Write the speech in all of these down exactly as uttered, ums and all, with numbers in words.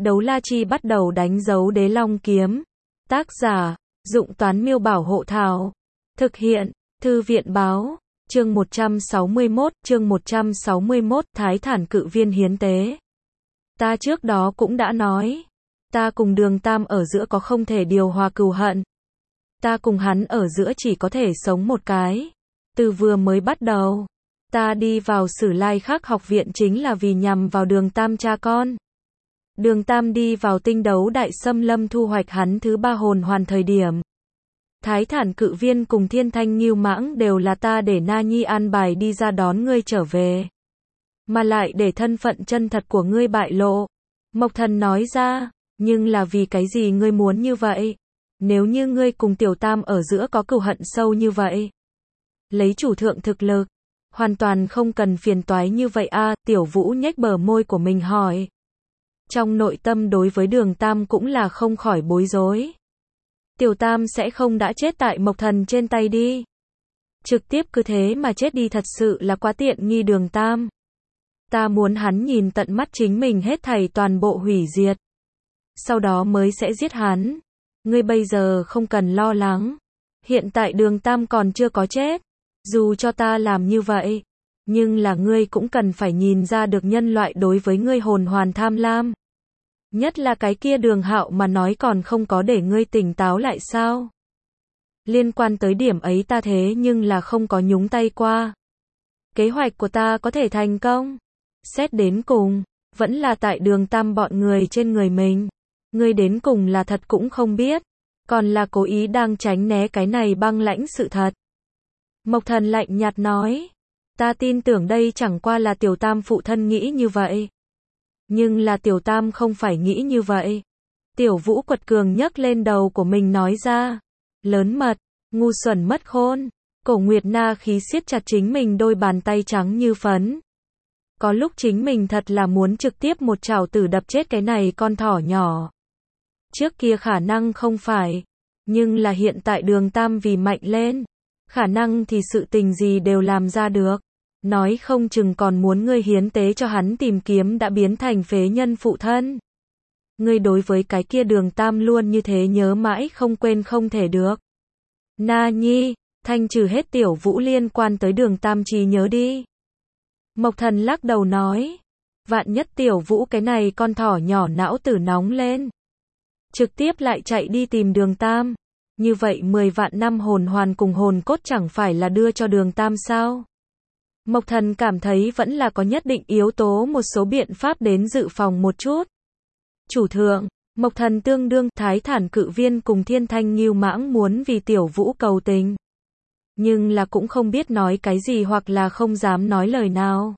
Đấu la chi bắt đầu đánh dấu đế long kiếm. Tác giả, Dụng Toán Miêu Bảo Hộ Thảo. Thực hiện, Thư viện Báo. Chương một trăm sáu mươi mốt, chương một trăm sáu mươi mốt, Thái Thản Cự Viên hiến tế. Ta trước đó cũng đã nói, ta cùng Đường Tam ở giữa có không thể điều hòa cừu hận. Ta cùng hắn ở giữa chỉ có thể sống một cái. Từ vừa mới bắt đầu, ta đi vào Sử Lai Khắc học viện chính là vì nhằm vào Đường Tam cha con. Đường Tam đi vào tinh đấu đại xâm lâm thu hoạch hắn thứ ba hồn hoàn thời điểm. Thái Thản Cự Viên cùng Thiên Thanh Ngưu Mãng đều là ta để Na Nhi an bài đi ra đón ngươi trở về. Mà lại để thân phận chân thật của ngươi bại lộ. Mộc Thần nói ra, nhưng là vì cái gì ngươi muốn như vậy? Nếu như ngươi cùng Tiểu Tam ở giữa có cừu hận sâu như vậy. Lấy chủ thượng thực lực, hoàn toàn không cần phiền toái như vậy a. À, Tiểu Vũ nhếch bờ môi của mình hỏi. Trong nội tâm đối với Đường Tam cũng là không khỏi bối rối. Tiểu Tam sẽ không đã chết tại Mộc Thần trên tay đi. Trực tiếp cứ thế mà chết đi thật sự là quá tiện nghi Đường Tam. Ta muốn hắn nhìn tận mắt chính mình hết thảy toàn bộ hủy diệt. Sau đó mới sẽ giết hắn. Ngươi bây giờ không cần lo lắng. Hiện tại Đường Tam còn chưa có chết. Dù cho ta làm như vậy. Nhưng là ngươi cũng cần phải nhìn ra được nhân loại đối với ngươi hồn hoàn tham lam. Nhất là cái kia Đường Hạo mà nói còn không có để ngươi tỉnh táo lại sao? Liên quan tới điểm ấy ta thế nhưng là không có nhúng tay qua. Kế hoạch của ta có thể thành công. Xét đến cùng, vẫn là tại Đường Tam bọn người trên người mình. Ngươi đến cùng là thật cũng không biết. Còn là cố ý đang tránh né cái này băng lãnh sự thật. Mộc Thần lạnh nhạt nói. Ta tin tưởng đây chẳng qua là Tiểu Tam phụ thân nghĩ như vậy. Nhưng là Tiểu Tam không phải nghĩ như vậy. Tiểu Vũ quật cường nhấc lên đầu của mình nói ra. Lớn mật, ngu xuẩn mất khôn. Cổ Nguyệt Na khí siết chặt chính mình đôi bàn tay trắng như phấn. Có lúc chính mình thật là muốn trực tiếp một chảo tử đập chết cái này con thỏ nhỏ. Trước kia khả năng không phải. Nhưng là hiện tại Đường Tam vì mạnh lên. Khả năng thì sự tình gì đều làm ra được. Nói không chừng còn muốn ngươi hiến tế cho hắn tìm kiếm đã biến thành phế nhân phụ thân. Ngươi đối với cái kia Đường Tam luôn như thế nhớ mãi không quên không thể được. Na Nhi, thanh trừ hết Tiểu Vũ liên quan tới Đường Tam trí nhớ đi. Mộc Thần lắc đầu nói. Vạn nhất Tiểu Vũ cái này con thỏ nhỏ não tử nóng lên. Trực tiếp lại chạy đi tìm Đường Tam. Như vậy mười vạn năm hồn hoàn cùng hồn cốt chẳng phải là đưa cho Đường Tam sao? Mộc Thần cảm thấy vẫn là có nhất định yếu tố một số biện pháp đến dự phòng một chút. Chủ thượng, Mộc Thần tương đương Thái Thản Cự Viên cùng Thiên Thanh Ngưu Mãng muốn vì Tiểu Vũ cầu tình. Nhưng là cũng không biết nói cái gì hoặc là không dám nói lời nào.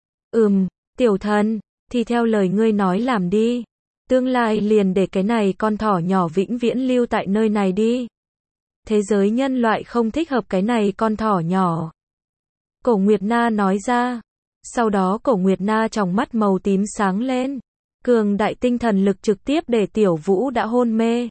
Ừm, Tiểu Thần, thì theo lời ngươi nói làm đi. Tương lai liền để cái này con thỏ nhỏ vĩnh viễn lưu tại nơi này đi. Thế giới nhân loại không thích hợp cái này con thỏ nhỏ. Cổ Nguyệt Na nói ra. Sau đó Cổ Nguyệt Na trong mắt màu tím sáng lên. Cường đại tinh thần lực trực tiếp để Tiểu Vũ đã hôn mê.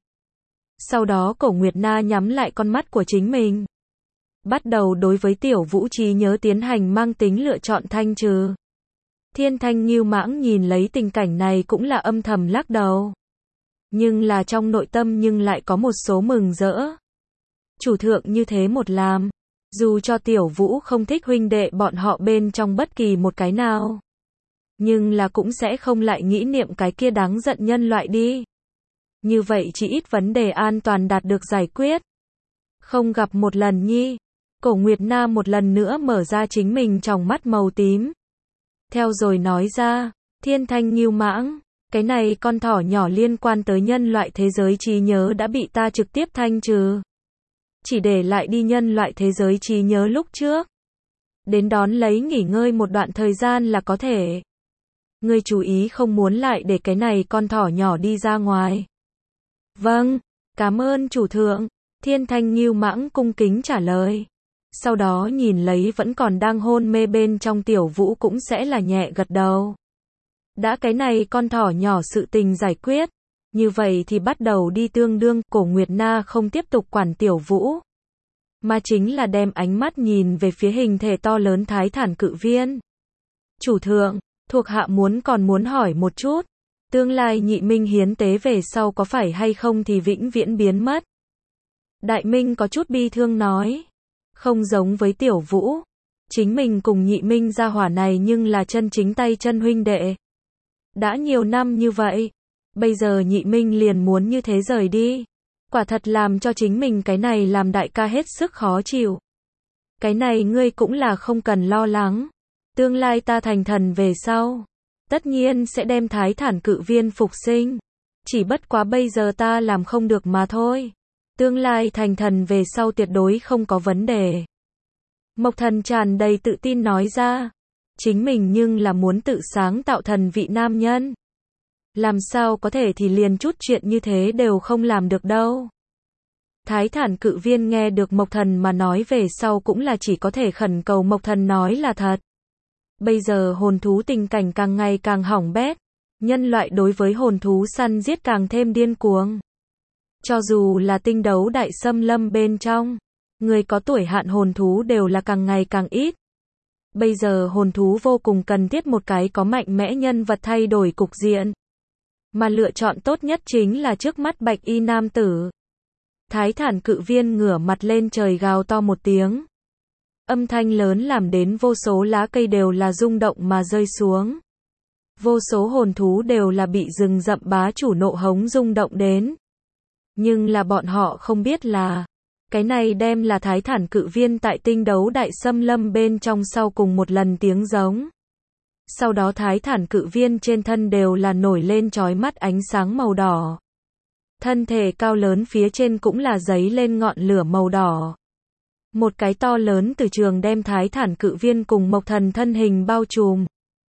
Sau đó Cổ Nguyệt Na nhắm lại con mắt của chính mình. Bắt đầu đối với Tiểu Vũ trí nhớ tiến hành mang tính lựa chọn thanh trừ. Thiên Thanh Ngưu Mãng nhìn lấy tình cảnh này cũng là âm thầm lắc đầu. Nhưng là trong nội tâm nhưng lại có một số mừng rỡ. Chủ thượng như thế một làm. Dù cho Tiểu Vũ không thích huynh đệ bọn họ bên trong bất kỳ một cái nào. Nhưng là cũng sẽ không lại nghĩ niệm cái kia đáng giận nhân loại đi. Như vậy chỉ ít vấn đề an toàn đạt được giải quyết. Không gặp một lần nhi. Cổ Nguyệt Na một lần nữa mở ra chính mình trong mắt màu tím. Theo rồi nói ra, Thiên Thanh Ngưu Mãng, cái này con thỏ nhỏ liên quan tới nhân loại thế giới trí nhớ đã bị ta trực tiếp thanh trừ. Chỉ để lại đi nhân loại thế giới trí nhớ lúc trước. Đến đón lấy nghỉ ngơi một đoạn thời gian là có thể. Ngươi chú ý không muốn lại để cái này con thỏ nhỏ đi ra ngoài. Vâng, cảm ơn chủ thượng. Thiên Thanh Ngưu Mãng cung kính trả lời. Sau đó nhìn lấy vẫn còn đang hôn mê bên trong Tiểu Vũ cũng sẽ là nhẹ gật đầu. Đã cái này con thỏ nhỏ sự tình giải quyết. Như vậy thì bắt đầu đi tương đương. Cổ Nguyệt Na không tiếp tục quản Tiểu Vũ. Mà chính là đem ánh mắt nhìn về phía hình thể to lớn Thái Thản Cự Viên. Chủ thượng, thuộc hạ muốn còn muốn hỏi một chút. Tương lai nhị minh hiến tế về sau có phải hay không thì vĩnh viễn biến mất. Đại Minh có chút bi thương nói. Không giống với Tiểu Vũ. Chính mình cùng nhị minh gia hỏa này nhưng là chân chính tay chân huynh đệ. Đã nhiều năm như vậy. Bây giờ nhị minh liền muốn như thế rời đi. Quả thật làm cho chính mình cái này làm đại ca hết sức khó chịu. Cái này ngươi cũng là không cần lo lắng. Tương lai ta thành thần về sau. Tất nhiên sẽ đem Thái Thản Cự Viên phục sinh. Chỉ bất quá bây giờ ta làm không được mà thôi. Tương lai thành thần về sau tuyệt đối không có vấn đề. Mộc Thần tràn đầy tự tin nói ra. Chính mình nhưng là muốn tự sáng tạo thần vị nam nhân. Làm sao có thể thì liền chút chuyện như thế đều không làm được đâu. Thái Thản Cự Viên nghe được Mộc Thần mà nói về sau cũng là chỉ có thể khẩn cầu Mộc Thần nói là thật. Bây giờ hồn thú tình cảnh càng ngày càng hỏng bét. Nhân loại đối với hồn thú săn giết càng thêm điên cuồng. Cho dù là tinh đấu đại xâm lâm bên trong, người có tuổi hạn hồn thú đều là càng ngày càng ít. Bây giờ hồn thú vô cùng cần thiết một cái có mạnh mẽ nhân vật thay đổi cục diện. Mà lựa chọn tốt nhất chính là trước mắt bạch y nam tử. Thái Thản Cự Viên ngửa mặt lên trời gào to một tiếng. Âm thanh lớn làm đến vô số lá cây đều là rung động mà rơi xuống. Vô số hồn thú đều là bị rừng rậm bá chủ nộ hống rung động đến. Nhưng là bọn họ không biết là, cái này đem là Thái Thản Cự Viên tại tinh đấu đại xâm lâm bên trong sau cùng một lần tiếng giống. Sau đó Thái Thản Cự Viên trên thân đều là nổi lên chói mắt ánh sáng màu đỏ. Thân thể cao lớn phía trên cũng là giấy lên ngọn lửa màu đỏ. Một cái to lớn từ trường đem Thái Thản Cự Viên cùng Mộc Thần thân hình bao trùm.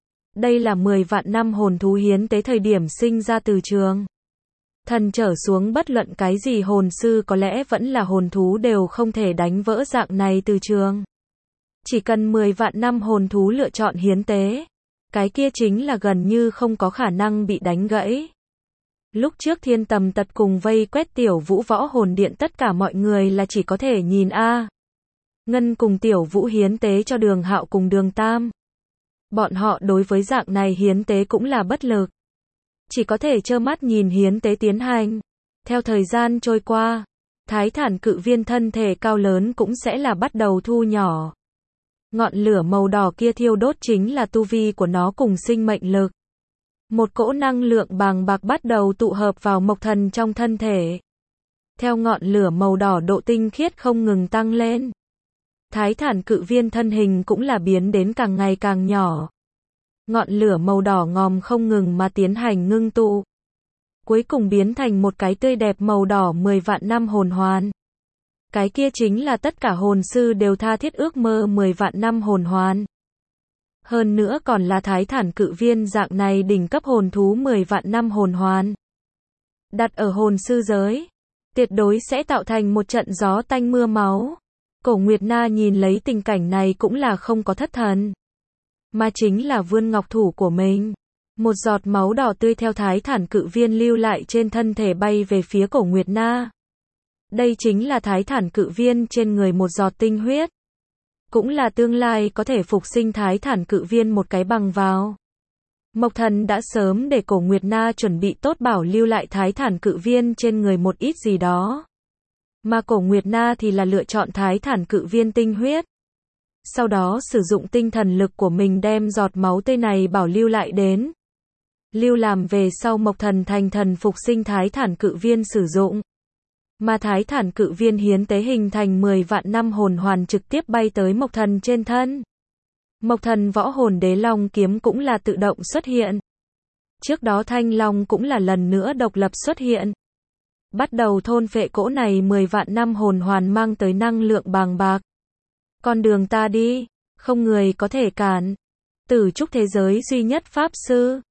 Đây là mười vạn năm hồn thú hiến tế thời điểm sinh ra từ trường. Thần trở xuống bất luận cái gì hồn sư có lẽ vẫn là hồn thú đều không thể đánh vỡ dạng này từ trường. Chỉ cần mười vạn năm hồn thú lựa chọn hiến tế, cái kia chính là gần như không có khả năng bị đánh gãy. Lúc trước Thiên Tầm Tật cùng vây quét Tiểu Vũ võ hồn điện tất cả mọi người là chỉ có thể nhìn a. Ngân cùng Tiểu Vũ hiến tế cho Đường Hạo cùng Đường Tam. Bọn họ đối với dạng này hiến tế cũng là bất lực. Chỉ có thể trơ mắt nhìn hiến tế tiến hành. Theo thời gian trôi qua, Thái Thản Cự Viên thân thể cao lớn cũng sẽ là bắt đầu thu nhỏ. Ngọn lửa màu đỏ kia thiêu đốt chính là tu vi của nó cùng sinh mệnh lực. Một cỗ năng lượng bàng bạc bắt đầu tụ hợp vào Mộc Thần trong thân thể. Theo ngọn lửa màu đỏ độ tinh khiết không ngừng tăng lên. Thái Thản Cự Viên thân hình cũng là biến đến càng ngày càng nhỏ. Ngọn lửa màu đỏ ngòm không ngừng mà tiến hành ngưng tụ. Cuối cùng biến thành một cái tươi đẹp màu đỏ mười vạn năm hồn hoàn. Cái kia chính là tất cả hồn sư đều tha thiết ước mơ mười vạn năm hồn hoàn. Hơn nữa còn là Thái Thản Cự Viên dạng này đỉnh cấp hồn thú mười vạn năm hồn hoàn. Đặt ở hồn sư giới, tuyệt đối sẽ tạo thành một trận gió tanh mưa máu. Cổ Nguyệt Na nhìn lấy tình cảnh này cũng là không có thất thần. Mà chính là vươn ngọc thủ của mình. Một giọt máu đỏ tươi theo Thái Thản Cự Viên lưu lại trên thân thể bay về phía Cổ Nguyệt Na. Đây chính là Thái Thản Cự Viên trên người một giọt tinh huyết. Cũng là tương lai có thể phục sinh Thái Thản Cự Viên một cái bằng vào. Mộc Thần đã sớm để Cổ Nguyệt Na chuẩn bị tốt bảo lưu lại Thái Thản Cự Viên trên người một ít gì đó. Mà Cổ Nguyệt Na thì là lựa chọn Thái Thản Cự Viên tinh huyết. Sau đó sử dụng tinh thần lực của mình đem giọt máu tươi này bảo lưu lại đến. Lưu làm về sau Mộc Thần thành thần phục sinh Thái Thản Cự Viên sử dụng. Mà Thái Thản Cự Viên hiến tế hình thành mười vạn năm hồn hoàn trực tiếp bay tới Mộc Thần trên thân. Mộc Thần võ hồn đế long kiếm cũng là tự động xuất hiện. Trước đó thanh long cũng là lần nữa độc lập xuất hiện. Bắt đầu thôn phệ cỗ này mười vạn năm hồn hoàn mang tới năng lượng bàng bạc. Con đường ta đi, không người có thể cản. Tử trúc thế giới duy nhất pháp sư.